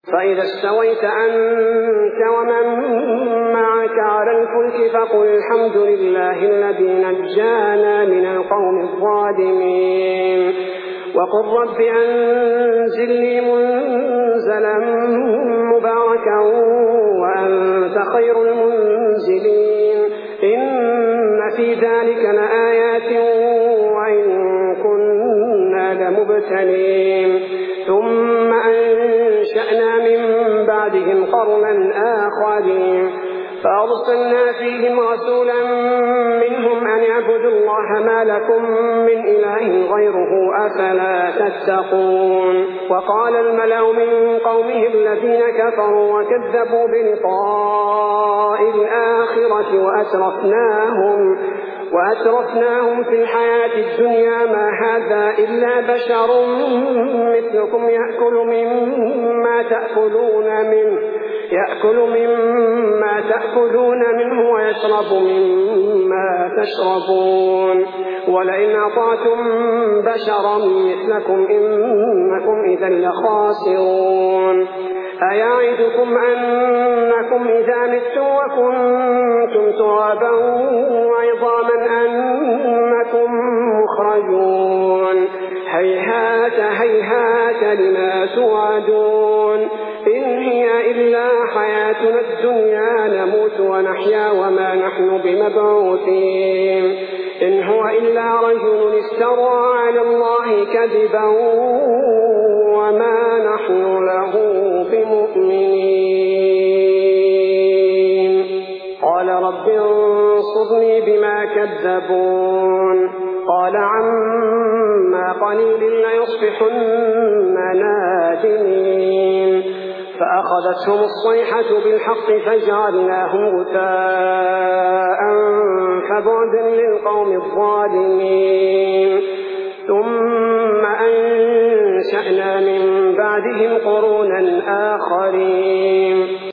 فإذا استويت أنت ومن معك على الفلك فقل الحمد لله الذي نجانا من القوم الظالمين وقل رب أنزلني منزلا مباركا وأنت خير المنزلين إن في ذلك لآيات وإن كنا لمبتلين ثم أنشأنا من بعدهم قرنا آخرين فأرسلنا فيهم رسولا منهم أن اعبدوا الله ما لكم من إله غيره أفلا تتقون وقال الملأ من قومه الذين كفروا وكذبوا بلقاء الآخرة وأترفناهم في الحياة الدنيا ما هذا إلا بشر مثلكم يأكل مما تأكلون منه ويشرب مما تشربون ولئن أطعتم بشرا مثلكم إنكم إذا لخاسرون أيعدكم أنكم إذا متم وكنتم ترابا وعظاما أنكم مخرجون هيهات هيهات لما توعدون إن هي إلا حياتنا الدنيا نموت ونحيا وما نحن بمبعوثين إن هو إلا رجل افترى على الله كذبا وما نحن له بمؤمنين قال رب انصرني بما كذبون قال عما قليل ليصبحن نادمين فأخذتهم الصيحة بالحق فجعلناهم غثاء فبعدا للقوم الظالمين ثم أنشأنا من بعدهم قرونا آخرين